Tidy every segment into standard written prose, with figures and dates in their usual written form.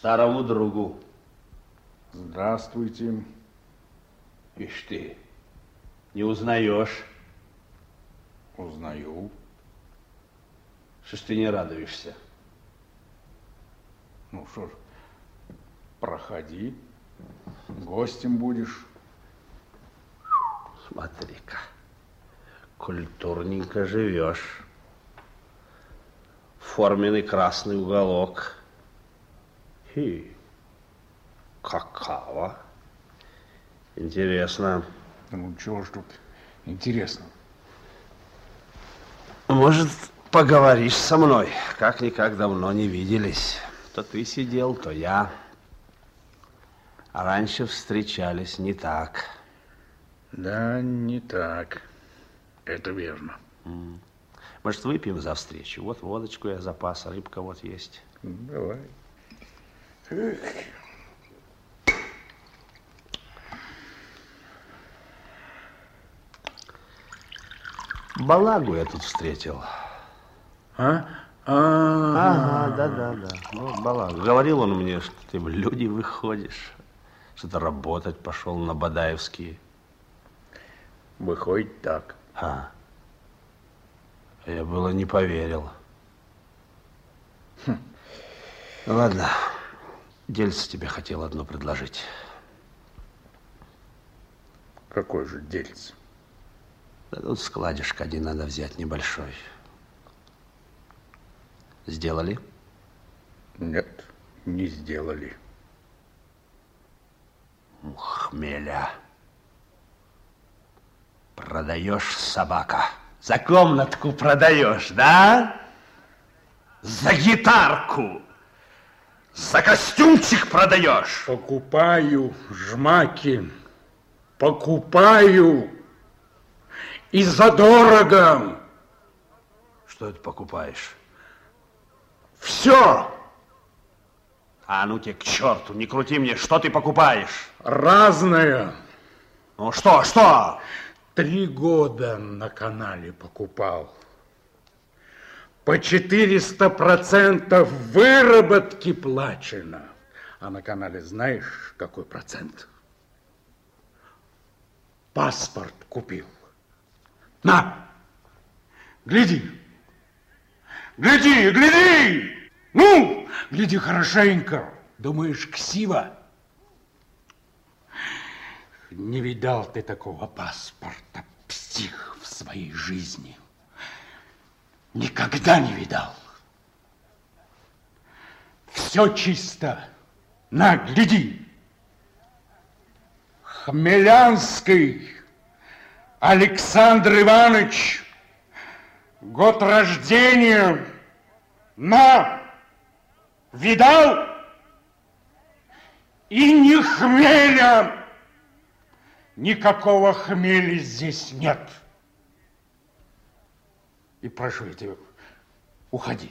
старому другу. Здравствуйте. Ишь ты, не узнаешь? Узнаю. Что ж ты не радуешься? Ну что ж, проходи, гостем будешь. Смотри-ка, культурненько живешь. Форменный красный уголок. Какао. Интересно. Ну, чего ж тут интересно? Может, поговоришь со мной? Как-никак давно не виделись. То ты сидел, то я. А раньше встречались не так. Да, не так. Это верно. Может, выпьем за встречу? Вот водочку я запас, рыбка вот есть. Давай. Балагу я тут встретил. А? Ага, да. Ну, Балагу. Говорил он мне, что ты в люди выходишь, что-то работать пошел на Бадаевские. Выходит так. Я было не поверил. Ладно, дельце тебе хотел одно предложить. Какой же дельце? Да тут складишек один надо взять, небольшой. Сделали? Нет, не сделали. Хмеля. Продаешь, собака. За комнатку продаешь, да? За гитарку. За костюмчик продаешь. Покупаю, жмаки. Покупаю. И задорого. Что это покупаешь? Все. А ну тебе к черту, не крути мне, что ты покупаешь? Разное. Ну что? 3 года на канале покупал. По 400% выработки плачено. А на канале знаешь, какой процент? Паспорт купил. На, гляди. Гляди. Ну, гляди хорошенько. Думаешь, ксива? Не видал ты такого паспорта, псих, в своей жизни. Никогда не видал. Все чисто. На, гляди. Хмелянский Александр Иванович. Год рождения. На, видал? И не хмеля. Никакого хмеля здесь нет. И прошу я тебя, уходи.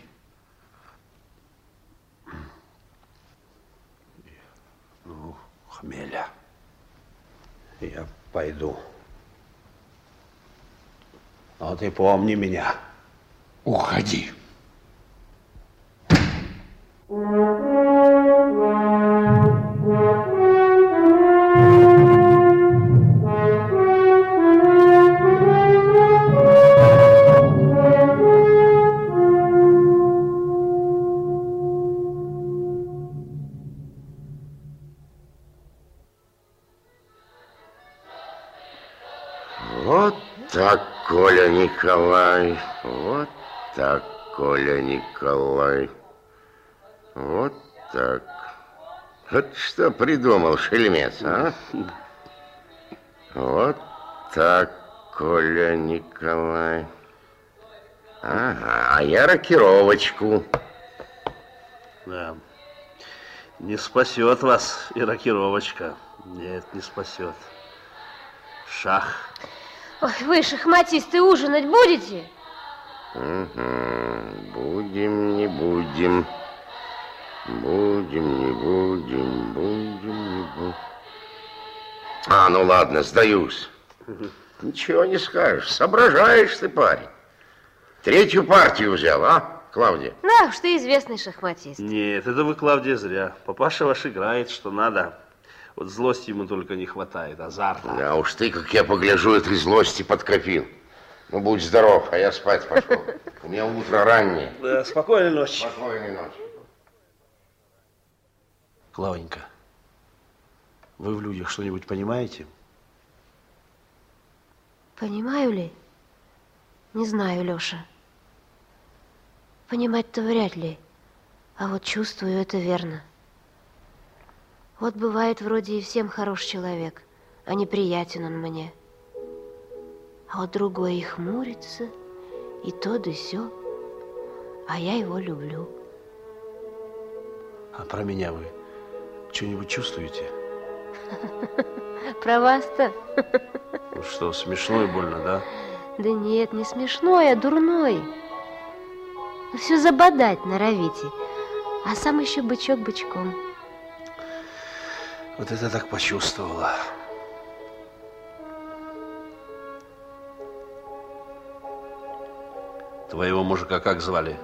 Ну, хмеля. Я пойду. Но ты помни меня. Уходи. Вот так, Коля Николай, вот так, Коля Николай, вот так. Вот что придумал шельмец, а? Вот так, Коля Николай. Ага, а я рокировочку. Да. Не спасет вас и рокировочка. Нет, не спасет. Шах. Ой, вы, шахматисты, ужинать будете? Угу. Будем, не будем. Будем, не будем. Будем, не будем. А, ну ладно, сдаюсь. Ничего не скажешь. Соображаешь ты, парень. 3-ю партию взял, а? Клавдия. Да, уж ты известный шахматист. Нет, это вы, Клавдия, зря. Папаша ваш играет, что надо. Вот злости ему только не хватает, азарта. Да уж ты, как я погляжу, этой злости подкопил. Ну, будь здоров, а я спать пошел. У меня утро раннее. Да, спокойной ночи. Спокойной ночи. Клавенька, вы в людях что-нибудь понимаете? Понимаю ли? Не знаю, Леша. Понимать-то вряд ли. А вот чувствую, это верно. Вот бывает вроде и всем хорош человек, а неприятен он мне. А вот другой и хмурится, и то да сё, а я его люблю. А про меня вы что-нибудь чувствуете? Про вас-то? Ну что, смешно и больно, да? Да нет, не смешной, а дурной. Вы все забодать норовите, а сам еще бычок бычком. Вот это так почувствовала. Твоего мужика как звали?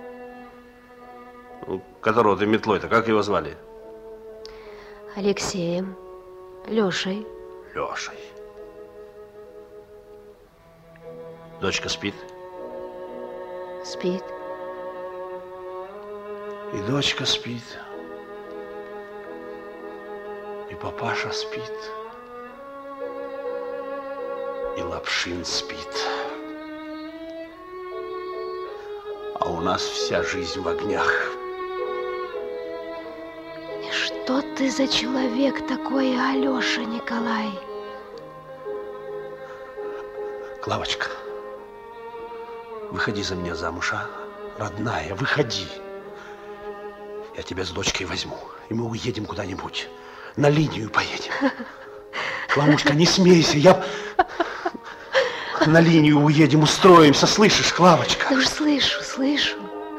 Ну, которого ты метлой-то, как его звали? Алексеем, Лешей. Лешей. Дочка спит? Спит. И дочка спит. И папаша спит. И Лапшин спит. А у нас вся жизнь в огнях. И что ты за человек такой, Алеша Николай? Клавочка, выходи за меня замуж, а? Родная, выходи. Я тебя с дочкой возьму, и мы уедем куда-нибудь. На линию поедем. Клавушка, не смейся, я... На линию уедем, устроимся, слышишь, Клавочка? Да уж слышу, слышу.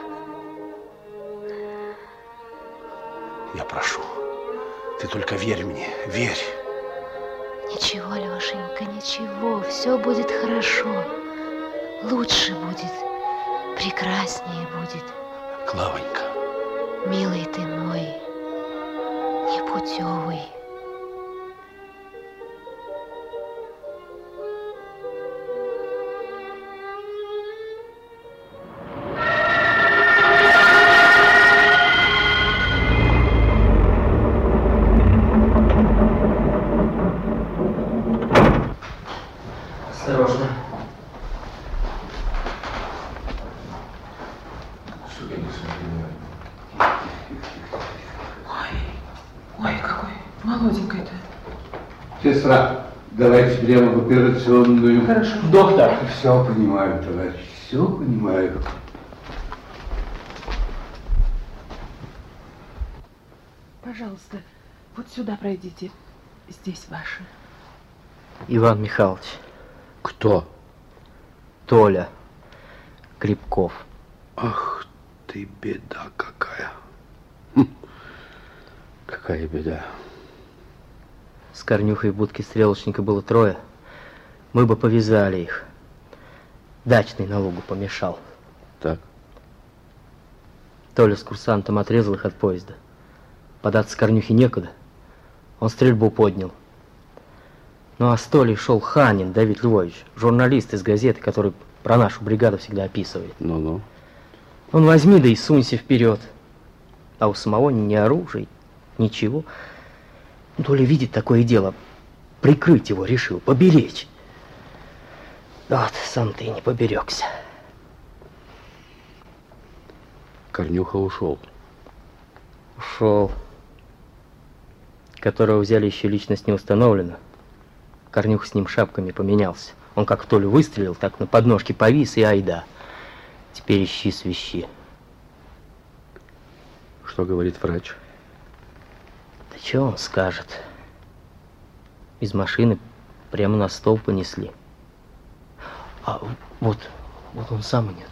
Я прошу, ты только верь мне, верь. Ничего, Лешенька, ничего, все будет хорошо. Лучше будет, прекраснее будет. Клавонька. Милый ты мой, непутевый. Осторожно. Ой, какой молоденький-то. Сестра, давайте прямо в операционную. Хорошо. Доктор. Все понимаю, товарищ, все понимаю. Пожалуйста, вот сюда пройдите. Здесь ваше. Иван Михайлович. Кто? Толя Крепков. Ах ты, беда какая. Какая беда. С Корнюхой в будке стрелочника было 3. Мы бы повязали их. Дачный налогу помешал. Так. Толя с курсантом отрезал их от поезда. Податься Корнюхе некуда. Он стрельбу поднял. Ну а с Толей шел Ханин Давид Львович, журналист из газеты, который про нашу бригаду всегда описывает. Ну-ну. Он возьми да и сунься вперед. А у самого ни оружия, ничего. Толя видит такое дело. Прикрыть его решил, поберечь. Да вот сам ты и не поберегся. Корнюха ушел. Ушел. Которого взяли, еще личность не установлена. Корнюх с ним шапками поменялся. Он как в Толю выстрелил, так на подножке повис и айда. Теперь ищи свищи. Что говорит врач? Да что он скажет? Из машины прямо на стол понесли. А вот он сам идет.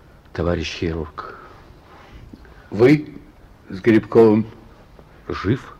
Товарищ хирург, вы с Грибковым жив?